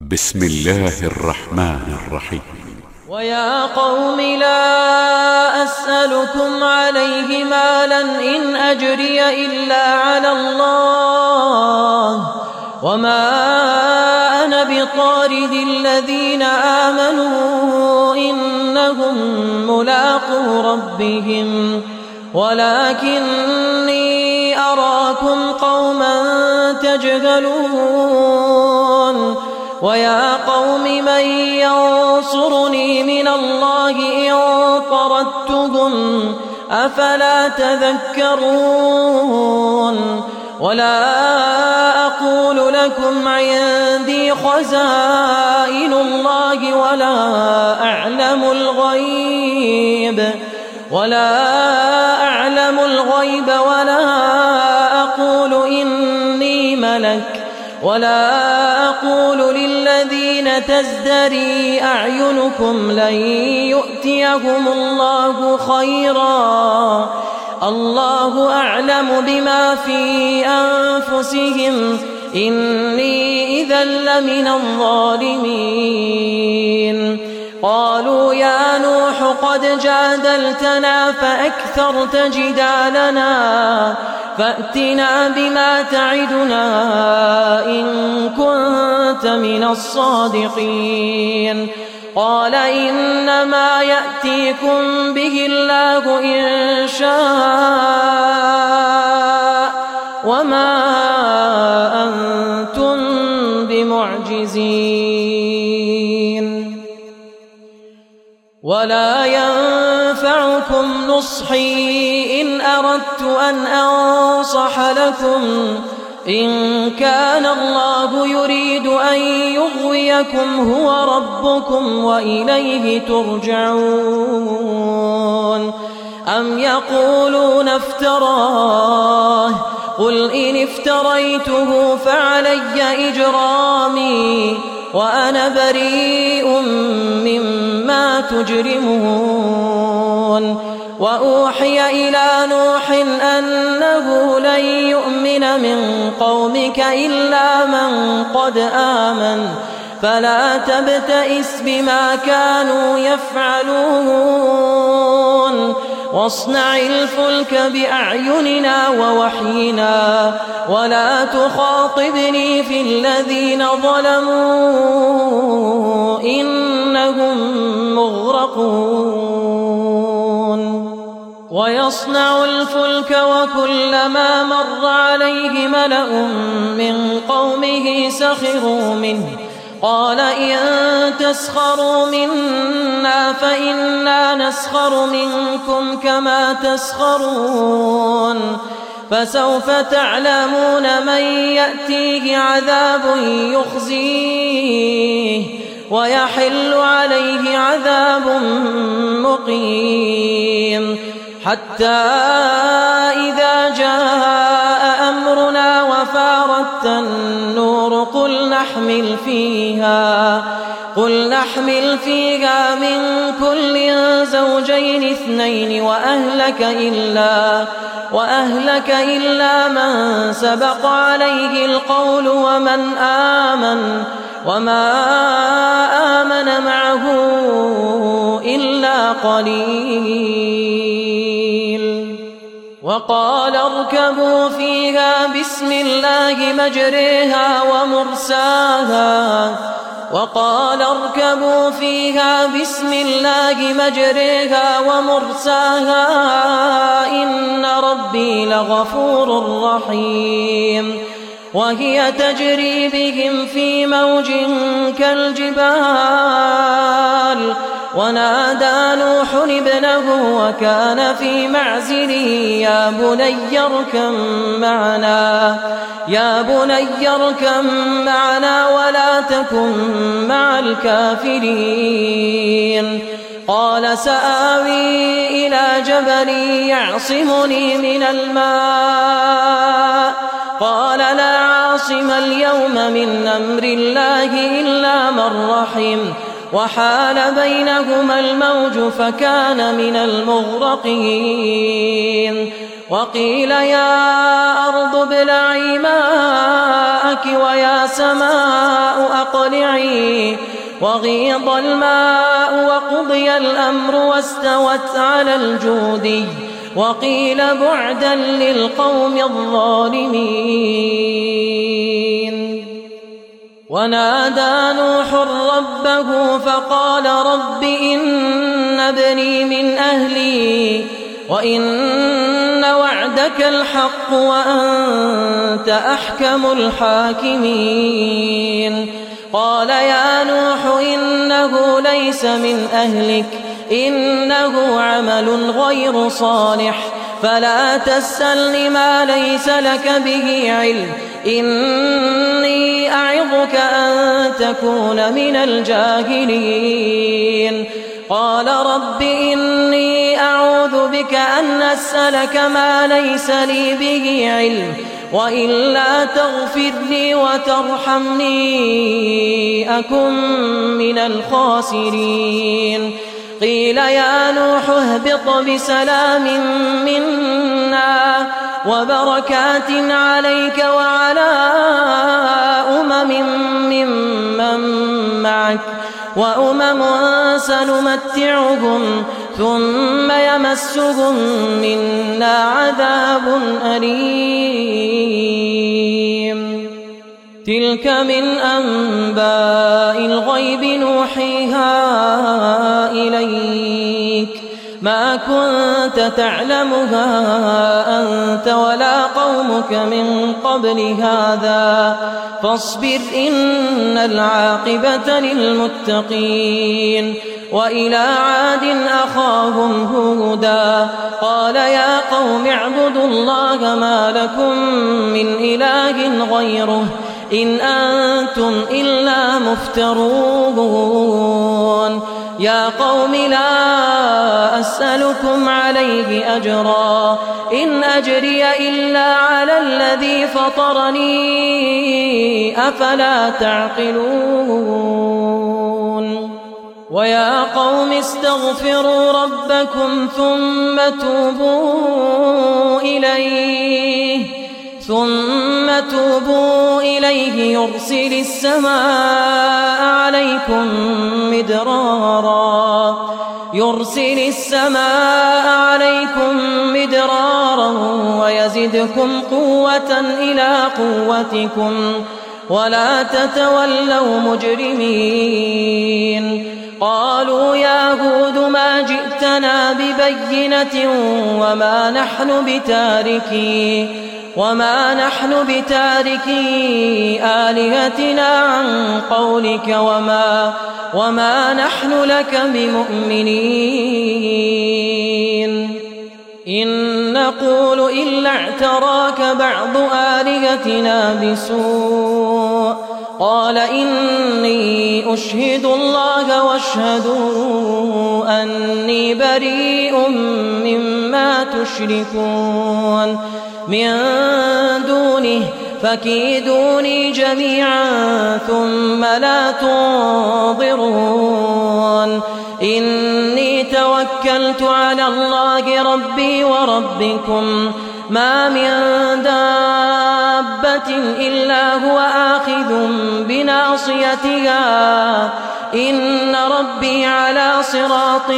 بسم الله الرحمن الرحيم. ويا قوم لا أسألكم عليه مالا إن أجري إلا على الله وما أنا بطارد الذين آمنوا إنهم ملاقو ربهم ولكني أراكم قوما تجهلون. ويا قوم من ينصرني من الله إن طردتهم أفلا تذكرون. ولا أقول لكم عندي خزائن الله ولا أعلم الغيب ولا أقول إني ملك ولا أقول للذين تزدري أعينكم لن يؤتيهم الله خيرا الله أعلم بما في أنفسهم إني إذا لمن الظالمين. قالوا يا نوح قد جادلتنا فأكثرت جدالنا فأتنا بما تعدنا إن كنت من الصادقين. قال إنما يأتيكم به الله إن شاء وما أنتم بمعجزين. ولا ينفعكم نصحي إن أردت أن أنصح لكم إن كان الله يريد أن يغويكم هو ربكم وإليه ترجعون. أم يقولون افتراه قل إن افتريته فعلي إجرامي وأنا بريء مما تجرمون. وأوحي إلى نوح أنه لن يؤمن من قومك إلا من قد آمن فلا تبتئس بما كانوا يفعلون. واصنع الفلك بأعيننا ووحينا ولا تخاطبني في الذين ظلموا إنهم مغرقون. ويصنع الفلك وكلما مر عليه ملأ من قومه سخروا منه قال إن تسخروا منا فإنا نسخر منكم كما تسخرون. فسوف تعلمون من يأتيه عذاب يخزيه ويحل عليه عذاب مقيم. حتى إذا جاء أمرنا وفارت النور قل نحمل فيها من كل زوجين اثنين وأهلك إلا من سبق عليه القول ومن آمن وما آمن معه إلا قليل. وقال اركبوا فيها بسم الله مجريها ومرساها إن ربي لغفور رحيم. وهي تجري بهم في موج كالجبال ونادى نوح ابنه وكان في معزل يا بني اركب معنا ولا تكن مع الكافرين. قال سآوي إلى جبل يعصمني من الماء قال لا عاصم اليوم من أمر الله إلا من رحم وحال بينهما الموج فكان من المغرقين. وقيل يا أرض ابلعي ماءك ويا سماء أقلعي وغيض الماء وقضي الأمر واستوت على الجودي وقيل بعدا للقوم الظالمين. ونادى نوح ربه فقال رب إن ابني من أهلي وإن وعدك الحق وأنت أحكم الحاكمين. قال يا نوح إنه ليس من أهلك إنه عمل غير صالح فلا تسألني ما ليس لك به علم إني أعظك أن تكون من الجاهلين. قال رب إني أعوذ بك أن أسألك ما ليس لي به علم وإلا تغفر لي وترحمني أكن من الخاسرين. قيل يا نوح اهبط بسلام منا وبركات عليك وعلى ممن معك وأمم سنمتعهم ثم يمسهم منا عذاب أليم. تلك من أنباء الغيب نوحيها إليك ما كنت تعلمها أنت ولا قومك من قبل هذا فاصبر إن العاقبة للمتقين. وإلى عاد أخاهم هودا قال يا قوم اعبدوا الله ما لكم من إله غيره إن أنتم إلا مفترون. يا قوم لا أسألكم عليه أجرا إن أجري إلا على الذي فطرني أفلا تعقلون. ويا قوم استغفروا ربكم ثم توبوا إليه يرسل السماء عليكم مدرارا ويزدكم قوة إلى قوتكم ولا تتولوا مجرمين. قالوا يا هود ما جئتنا ببينة وما نحن بتاركي آلهتنا عن قولك وما نحن لك بمؤمنين. إن نقول إلا اعتراك بعض آلهتنا بسوء قال إني أشهد الله واشهدوا أني بريء مما تشركون من دونه فكيدوني جميعا ثم لا تنظرون. إني توكلت على الله ربي وربكم ما من دابة إلا هو آخذ بناصيتها إن ربي على صراط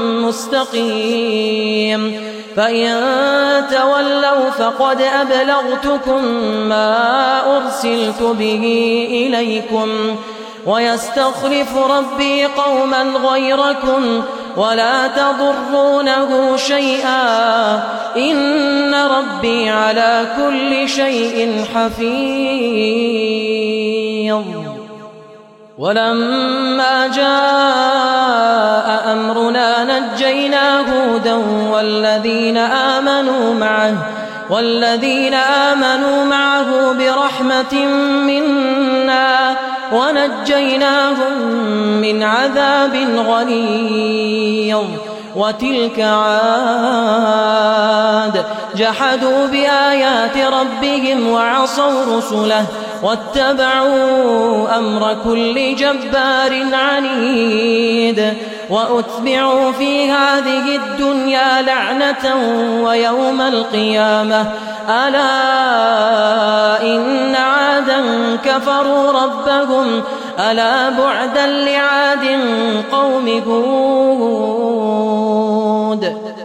مستقيم. فإن تولوا فقد أبلغتكم ما أرسلت به إليكم ويستخلف ربي قوما غيركم ولا تضرونه شيئا إن ربي على كل شيء حفيظ. ولما جاء أمرنا نجينا هودا والذين آمنوا معه برحمة منا ونجيناهم من عذاب غليظ. وتلك عاد جحدوا بآيات ربهم وعصوا رسله واتبعوا أمر كل جبار عنيد. وأتبعوا في هذه الدنيا لعنة ويوم القيامة ألا إن عادا كفروا ربهم ألا بعدا لعاد قوم هود.